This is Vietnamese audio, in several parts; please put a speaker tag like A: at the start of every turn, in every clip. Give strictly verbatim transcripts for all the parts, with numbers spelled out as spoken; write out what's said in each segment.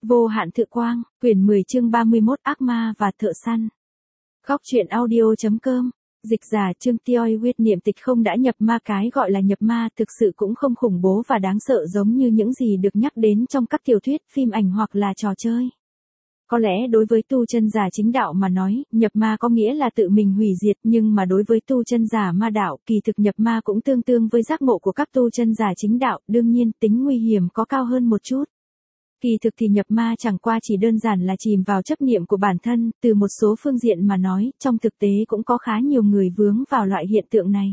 A: Vô hạn thự quang, quyển mười chương ba mươi mốt ác ma và thợ săn. Góc truyện audio.com, dịch giả chương Tioi huyết niệm tịch không đã nhập ma. Cái gọi là nhập ma thực sự cũng không khủng bố và đáng sợ giống như những gì được nhắc đến trong các tiểu thuyết, phim ảnh hoặc là trò chơi. Có lẽ đối với tu chân giả chính đạo mà nói, nhập ma có nghĩa là tự mình hủy diệt, nhưng mà đối với tu chân giả ma đạo, kỳ thực nhập ma cũng tương tương với giác ngộ của các tu chân giả chính đạo, đương nhiên tính nguy hiểm có cao hơn một chút. Kỳ thực thì nhập ma chẳng qua chỉ đơn giản là chìm vào chấp niệm của bản thân, từ một số phương diện mà nói, trong thực tế cũng có khá nhiều người vướng vào loại hiện tượng này.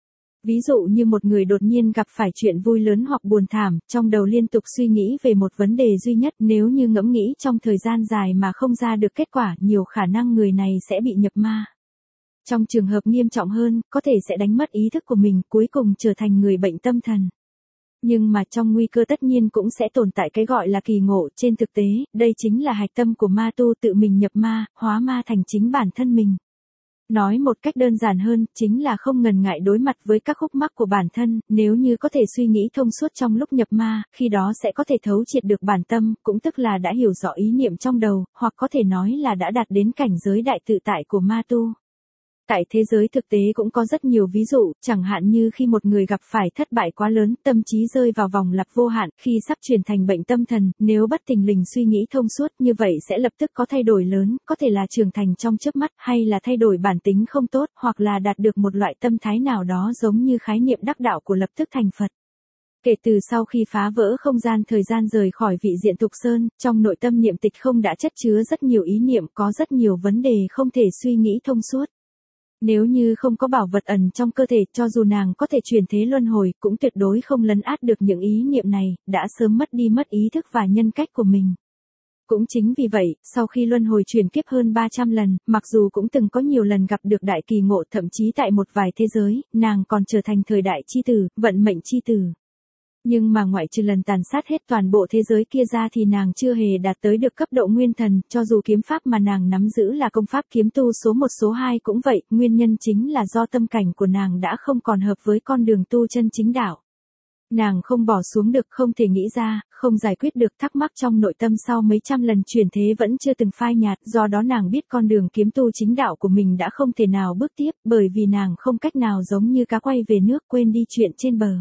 A: Ví dụ như một người đột nhiên gặp phải chuyện vui lớn hoặc buồn thảm, trong đầu liên tục suy nghĩ về một vấn đề duy nhất, nếu như ngẫm nghĩ trong thời gian dài mà không ra được kết quả, nhiều khả năng người này sẽ bị nhập ma. Trong trường hợp nghiêm trọng hơn, có thể sẽ đánh mất ý thức của mình, cuối cùng trở thành người bệnh tâm thần. Nhưng mà trong nguy cơ tất nhiên cũng sẽ tồn tại cái gọi là kỳ ngộ, trên thực tế, đây chính là hạch tâm của ma tu tự mình nhập ma, hóa ma thành chính bản thân mình. Nói một cách đơn giản hơn, chính là không ngần ngại đối mặt với các khúc mắc của bản thân, nếu như có thể suy nghĩ thông suốt trong lúc nhập ma, khi đó sẽ có thể thấu triệt được bản tâm, cũng tức là đã hiểu rõ ý niệm trong đầu, hoặc có thể nói là đã đạt đến cảnh giới đại tự tại của ma tu. Tại thế giới thực tế cũng có rất nhiều ví dụ, chẳng hạn như khi một người gặp phải thất bại quá lớn, tâm trí rơi vào vòng lặp vô hạn, khi sắp chuyển thành bệnh tâm thần, nếu bất thình lình suy nghĩ thông suốt như vậy sẽ lập tức có thay đổi lớn, có thể là trưởng thành trong chớp mắt, hay là thay đổi bản tính không tốt, hoặc là đạt được một loại tâm thái nào đó giống như khái niệm đắc đạo của lập tức thành Phật. Kể từ sau khi phá vỡ không gian thời gian rời khỏi vị diện tục sơn, trong nội tâm niệm tịch không đã chất chứa rất nhiều ý niệm, có rất nhiều vấn đề không thể suy nghĩ thông suốt. Nếu như không có bảo vật ẩn trong cơ thể, cho dù nàng có thể chuyển thế luân hồi, cũng tuyệt đối không lấn át được những ý niệm này, đã sớm mất đi mất ý thức và nhân cách của mình. Cũng chính vì vậy, sau khi luân hồi chuyển kiếp hơn ba trăm lần, mặc dù cũng từng có nhiều lần gặp được đại kỳ ngộ, thậm chí tại một vài thế giới, nàng còn trở thành thời đại chi tử, vận mệnh chi tử. Nhưng mà ngoại trừ lần tàn sát hết toàn bộ thế giới kia ra thì nàng chưa hề đạt tới được cấp độ nguyên thần, cho dù kiếm pháp mà nàng nắm giữ là công pháp kiếm tu số một số hai cũng vậy, nguyên nhân chính là do tâm cảnh của nàng đã không còn hợp với con đường tu chân chính đạo. Nàng không bỏ xuống được, không thể nghĩ ra, không giải quyết được thắc mắc trong nội tâm sau mấy trăm lần chuyển thế vẫn chưa từng phai nhạt, do đó nàng biết con đường kiếm tu chính đạo của mình đã không thể nào bước tiếp, bởi vì nàng không cách nào giống như cá quay về nước quên đi chuyện trên bờ.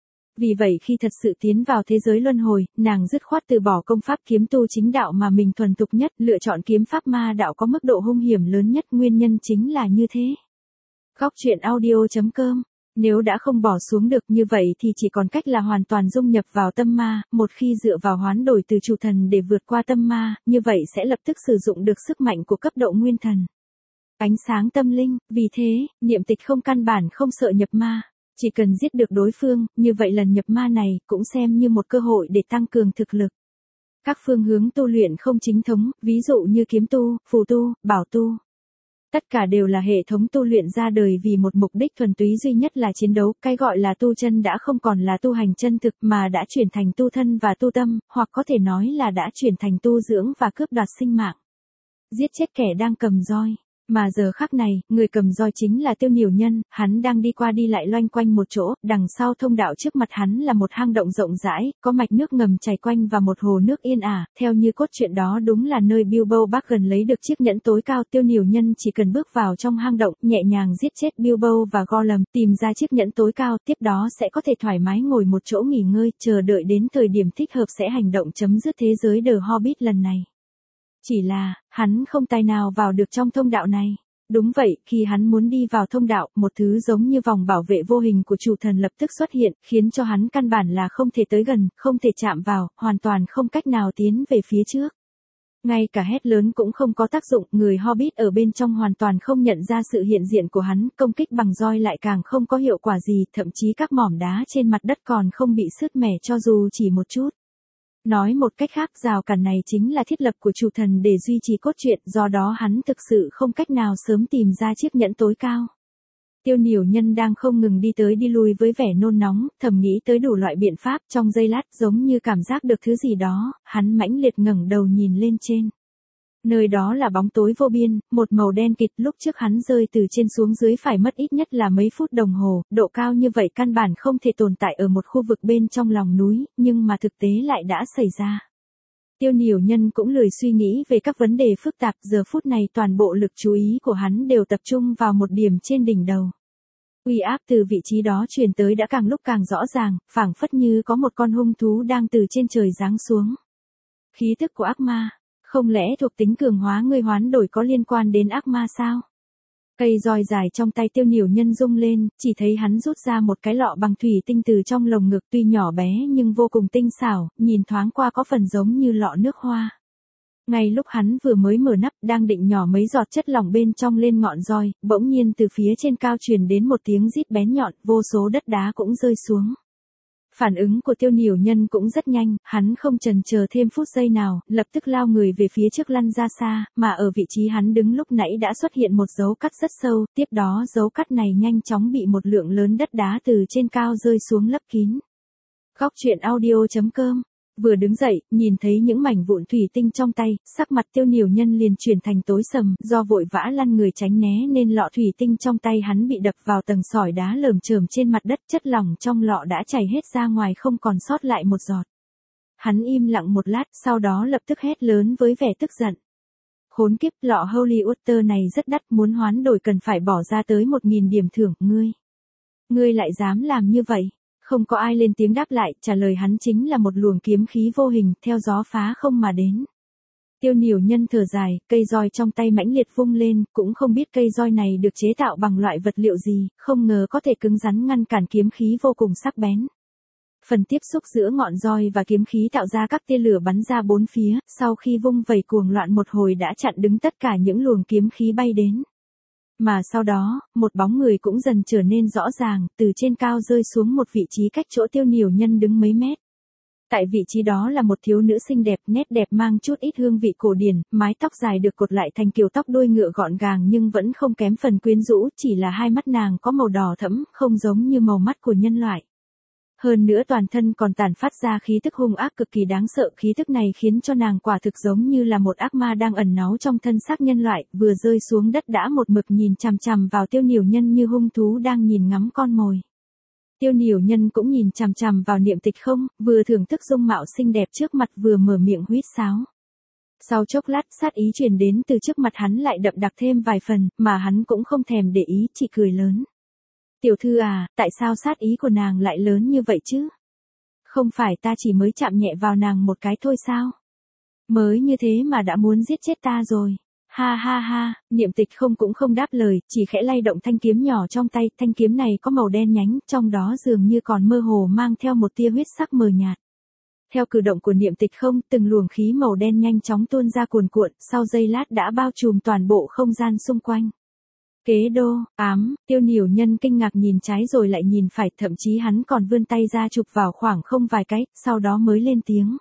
A: Vì vậy khi thật sự tiến vào thế giới luân hồi, nàng dứt khoát từ bỏ công pháp kiếm tu chính đạo mà mình thuần thục nhất, lựa chọn kiếm pháp ma đạo có mức độ hung hiểm lớn nhất, nguyên nhân chính là như thế. Góc truyện audio.com, nếu đã không bỏ xuống được như vậy thì chỉ còn cách là hoàn toàn dung nhập vào tâm ma, một khi dựa vào hoán đổi từ chủ thần để vượt qua tâm ma, như vậy sẽ lập tức sử dụng được sức mạnh của cấp độ nguyên thần. Ánh sáng tâm linh, vì thế, niệm tịch không căn bản không sợ nhập ma. Chỉ cần giết được đối phương, như vậy lần nhập ma này cũng xem như một cơ hội để tăng cường thực lực. Các phương hướng tu luyện không chính thống, ví dụ như kiếm tu, phù tu, bảo tu. Tất cả đều là hệ thống tu luyện ra đời vì một mục đích thuần túy duy nhất là chiến đấu, cái gọi là tu chân đã không còn là tu hành chân thực mà đã chuyển thành tu thân và tu tâm, hoặc có thể nói là đã chuyển thành tu dưỡng và cướp đoạt sinh mạng. Giết chết kẻ đang cầm roi. Mà giờ khắc này, người cầm roi chính là Tiêu Niểu Nhân, hắn đang đi qua đi lại loanh quanh một chỗ, đằng sau thông đạo trước mặt hắn là một hang động rộng rãi, có mạch nước ngầm chảy quanh và một hồ nước yên ả, theo như cốt truyện đó đúng là nơi Bilbo Baggins lấy được chiếc nhẫn tối cao. Tiêu Niểu Nhân chỉ cần bước vào trong hang động, nhẹ nhàng giết chết Bilbo và Gollum, tìm ra chiếc nhẫn tối cao, tiếp đó sẽ có thể thoải mái ngồi một chỗ nghỉ ngơi, chờ đợi đến thời điểm thích hợp sẽ hành động chấm dứt thế giới The Hobbit lần này. Chỉ là, hắn không tài nào vào được trong thông đạo này. Đúng vậy, khi hắn muốn đi vào thông đạo, một thứ giống như vòng bảo vệ vô hình của chủ thần lập tức xuất hiện, khiến cho hắn căn bản là không thể tới gần, không thể chạm vào, hoàn toàn không cách nào tiến về phía trước. Ngay cả hét lớn cũng không có tác dụng, người Hobbit ở bên trong hoàn toàn không nhận ra sự hiện diện của hắn, công kích bằng roi lại càng không có hiệu quả gì, thậm chí các mỏm đá trên mặt đất còn không bị sứt mẻ cho dù chỉ một chút. Nói một cách khác, rào cản này chính là thiết lập của chủ thần để duy trì cốt truyện, do đó hắn thực sự không cách nào sớm tìm ra chiếc nhẫn tối cao. Tiêu Niểu Nhân đang không ngừng đi tới đi lui với vẻ nôn nóng, thầm nghĩ tới đủ loại biện pháp, trong giây lát giống như cảm giác được thứ gì đó, hắn mãnh liệt ngẩng đầu nhìn lên trên. Nơi đó là bóng tối vô biên, một màu đen kịt, lúc trước hắn rơi từ trên xuống dưới phải mất ít nhất là mấy phút đồng hồ, độ cao như vậy căn bản không thể tồn tại ở một khu vực bên trong lòng núi, nhưng mà thực tế lại đã xảy ra. Tiêu Niểu Nhân cũng lười suy nghĩ về các vấn đề phức tạp, giờ phút này toàn bộ lực chú ý của hắn đều tập trung vào một điểm trên đỉnh đầu. Uy áp từ vị trí đó truyền tới đã càng lúc càng rõ ràng, phảng phất như có một con hung thú đang từ trên trời giáng xuống. Khí tức của ác ma, không lẽ thuộc tính cường hóa ngươi hoán đổi có liên quan đến ác ma sao? Cây roi dài trong tay Tiêu Niểu Nhân rung lên, chỉ thấy hắn rút ra một cái lọ bằng thủy tinh từ trong lồng ngực, tuy nhỏ bé nhưng vô cùng tinh xảo, nhìn thoáng qua có phần giống như lọ nước hoa. Ngay lúc hắn vừa mới mở nắp đang định nhỏ mấy giọt chất lỏng bên trong lên ngọn roi, bỗng nhiên từ phía trên cao truyền đến một tiếng rít bén nhọn, vô số đất đá cũng rơi xuống. Phản ứng của Tiêu Niểu Nhân cũng rất nhanh, hắn không chần chờ thêm phút giây nào, lập tức lao người về phía trước lăn ra xa, mà ở vị trí hắn đứng lúc nãy đã xuất hiện một dấu cắt rất sâu, tiếp đó dấu cắt này nhanh chóng bị một lượng lớn đất đá từ trên cao rơi xuống lấp kín. Góc truyện audio chấm com. Vừa đứng dậy, nhìn thấy những mảnh vụn thủy tinh trong tay, sắc mặt Tiêu Niểu Nhân liền chuyển thành tối sầm, do vội vã lăn người tránh né nên lọ thủy tinh trong tay hắn bị đập vào tầng sỏi đá lởm chởm trên mặt đất, chất lỏng trong lọ đã chảy hết ra ngoài không còn sót lại một giọt. Hắn im lặng một lát, sau đó lập tức hét lớn với vẻ tức giận. Khốn kiếp, lọ Holy Water này rất đắt, muốn hoán đổi cần phải bỏ ra tới một nghìn điểm thưởng, ngươi. Ngươi lại dám làm như vậy? Không có ai lên tiếng đáp lại, trả lời hắn chính là một luồng kiếm khí vô hình, theo gió phá không mà đến. Tiêu Niểu Nhân thở dài, cây roi trong tay mãnh liệt vung lên, cũng không biết cây roi này được chế tạo bằng loại vật liệu gì, không ngờ có thể cứng rắn ngăn cản kiếm khí vô cùng sắc bén. Phần tiếp xúc giữa ngọn roi và kiếm khí tạo ra các tia lửa bắn ra bốn phía, sau khi vung vẩy cuồng loạn một hồi đã chặn đứng tất cả những luồng kiếm khí bay đến. Mà sau đó, một bóng người cũng dần trở nên rõ ràng, từ trên cao rơi xuống một vị trí cách chỗ Tiêu Niểu Nhân đứng mấy mét. Tại vị trí đó là một thiếu nữ xinh đẹp, nét đẹp mang chút ít hương vị cổ điển, mái tóc dài được cột lại thành kiểu tóc đuôi ngựa gọn gàng nhưng vẫn không kém phần quyến rũ, chỉ là hai mắt nàng có màu đỏ thẫm, không giống như màu mắt của nhân loại. Hơn nữa toàn thân còn tản phát ra khí tức hung ác cực kỳ đáng sợ, khí tức này khiến cho nàng quả thực giống như là một ác ma đang ẩn náu trong thân xác nhân loại, vừa rơi xuống đất đã một mực nhìn chằm chằm vào Tiêu Niểu Nhân như hung thú đang nhìn ngắm con mồi. Tiêu Niểu Nhân cũng nhìn chằm chằm vào Niệm Tịch không, vừa thưởng thức dung mạo xinh đẹp trước mặt vừa mở miệng huýt sáo. Sau chốc lát sát ý truyền đến từ trước mặt hắn lại đậm đặc thêm vài phần, mà hắn cũng không thèm để ý, chỉ cười lớn. Tiểu thư à, tại sao sát ý của nàng lại lớn như vậy chứ? Không phải ta chỉ mới chạm nhẹ vào nàng một cái thôi sao? Mới như thế mà đã muốn giết chết ta rồi. Ha ha ha, Niệm Tịch không cũng không đáp lời, chỉ khẽ lay động thanh kiếm nhỏ trong tay, thanh kiếm này có màu đen nhánh, trong đó dường như còn mơ hồ mang theo một tia huyết sắc mờ nhạt. Theo cử động của Niệm Tịch không, từng luồng khí màu đen nhanh chóng tuôn ra cuồn cuộn, sau giây lát đã bao trùm toàn bộ không gian xung quanh. Kế đô, ám, Tiêu Niểu Nhân kinh ngạc nhìn trái rồi lại nhìn phải, thậm chí hắn còn vươn tay ra chụp vào khoảng không vài cái, sau đó mới lên tiếng.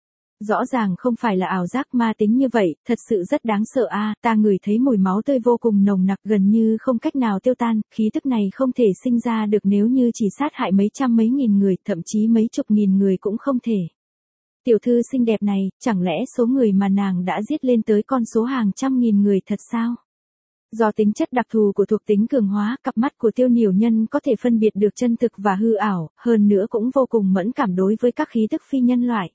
A: Rõ ràng không phải là ảo giác ma tính như vậy, thật sự rất đáng sợ a, à, ta ngửi thấy mùi máu tươi vô cùng nồng nặc gần như không cách nào tiêu tan, khí tức này không thể sinh ra được nếu như chỉ sát hại mấy trăm mấy nghìn người, thậm chí mấy chục nghìn người cũng không thể. Tiểu thư xinh đẹp này, chẳng lẽ số người mà nàng đã giết lên tới con số hàng trăm nghìn người thật sao? Do tính chất đặc thù của thuộc tính cường hóa, cặp mắt của Tiêu Niểu Nhân có thể phân biệt được chân thực và hư ảo, hơn nữa cũng vô cùng mẫn cảm đối với các khí tức phi nhân loại.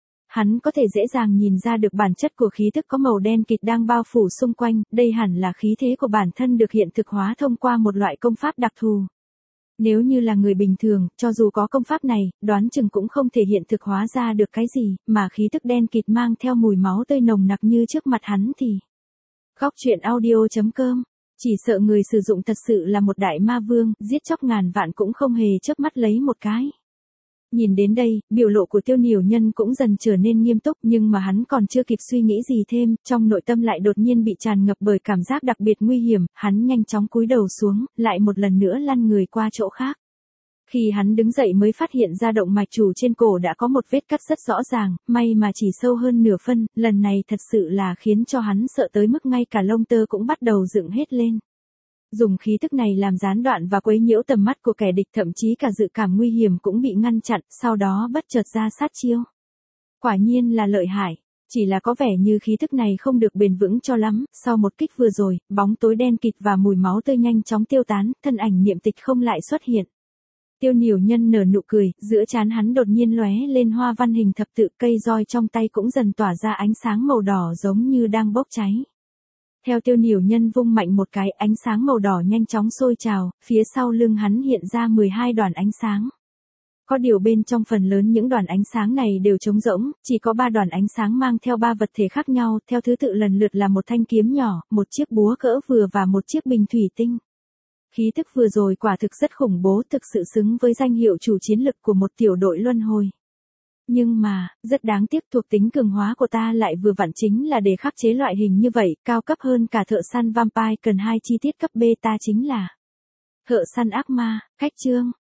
A: Hắn có thể dễ dàng nhìn ra được bản chất của khí tức có màu đen kịt đang bao phủ xung quanh, đây hẳn là khí thế của bản thân được hiện thực hóa thông qua một loại công pháp đặc thù. Nếu như là người bình thường, cho dù có công pháp này, đoán chừng cũng không thể hiện thực hóa ra được cái gì, mà khí tức đen kịt mang theo mùi máu tươi nồng nặc như trước mặt hắn thì... Góc truyện audio chấm com, chỉ sợ người sử dụng thật sự là một đại ma vương, giết chóc ngàn vạn cũng không hề chớp mắt lấy một cái. Nhìn đến đây, biểu lộ của Tiêu Niểu Nhân cũng dần trở nên nghiêm túc, nhưng mà hắn còn chưa kịp suy nghĩ gì thêm, trong nội tâm lại đột nhiên bị tràn ngập bởi cảm giác đặc biệt nguy hiểm, hắn nhanh chóng cúi đầu xuống, lại một lần nữa lăn người qua chỗ khác. Khi hắn đứng dậy mới phát hiện ra động mạch chủ trên cổ đã có một vết cắt rất rõ ràng, may mà chỉ sâu hơn nửa phân, lần này thật sự là khiến cho hắn sợ tới mức ngay cả lông tơ cũng bắt đầu dựng hết lên. Dùng khí tức này làm gián đoạn và quấy nhiễu tầm mắt của kẻ địch, thậm chí cả dự cảm nguy hiểm cũng bị ngăn chặn, sau đó bất chợt ra sát chiêu. Quả nhiên là lợi hại, chỉ là có vẻ như khí tức này không được bền vững cho lắm, sau một kích vừa rồi, bóng tối đen kịt và mùi máu tươi nhanh chóng tiêu tán, thân ảnh Niệm Tịch không lại xuất hiện. Tiêu Niểu Nhân nở nụ cười, giữa trán hắn đột nhiên lóe lên hoa văn hình thập tự, cây roi trong tay cũng dần tỏa ra ánh sáng màu đỏ giống như đang bốc cháy. Theo Tiêu Niểu Nhân vung mạnh một cái, ánh sáng màu đỏ nhanh chóng sôi trào, phía sau lưng hắn hiện ra mười hai đoàn ánh sáng. Có điều bên trong phần lớn những đoàn ánh sáng này đều trống rỗng, chỉ có ba đoàn ánh sáng mang theo ba vật thể khác nhau, theo thứ tự lần lượt là một thanh kiếm nhỏ, một chiếc búa cỡ vừa và một chiếc bình thủy tinh. Khí tức vừa rồi quả thực rất khủng bố, thực sự xứng với danh hiệu chủ chiến lực của một tiểu đội luân hồi. Nhưng mà, rất đáng tiếc, thuộc tính cường hóa của ta lại vừa vặn chính là để khắc chế loại hình như vậy, cao cấp hơn cả thợ săn vampire, cần hai chi tiết cấp beta chính là thợ săn ác ma. Khách chương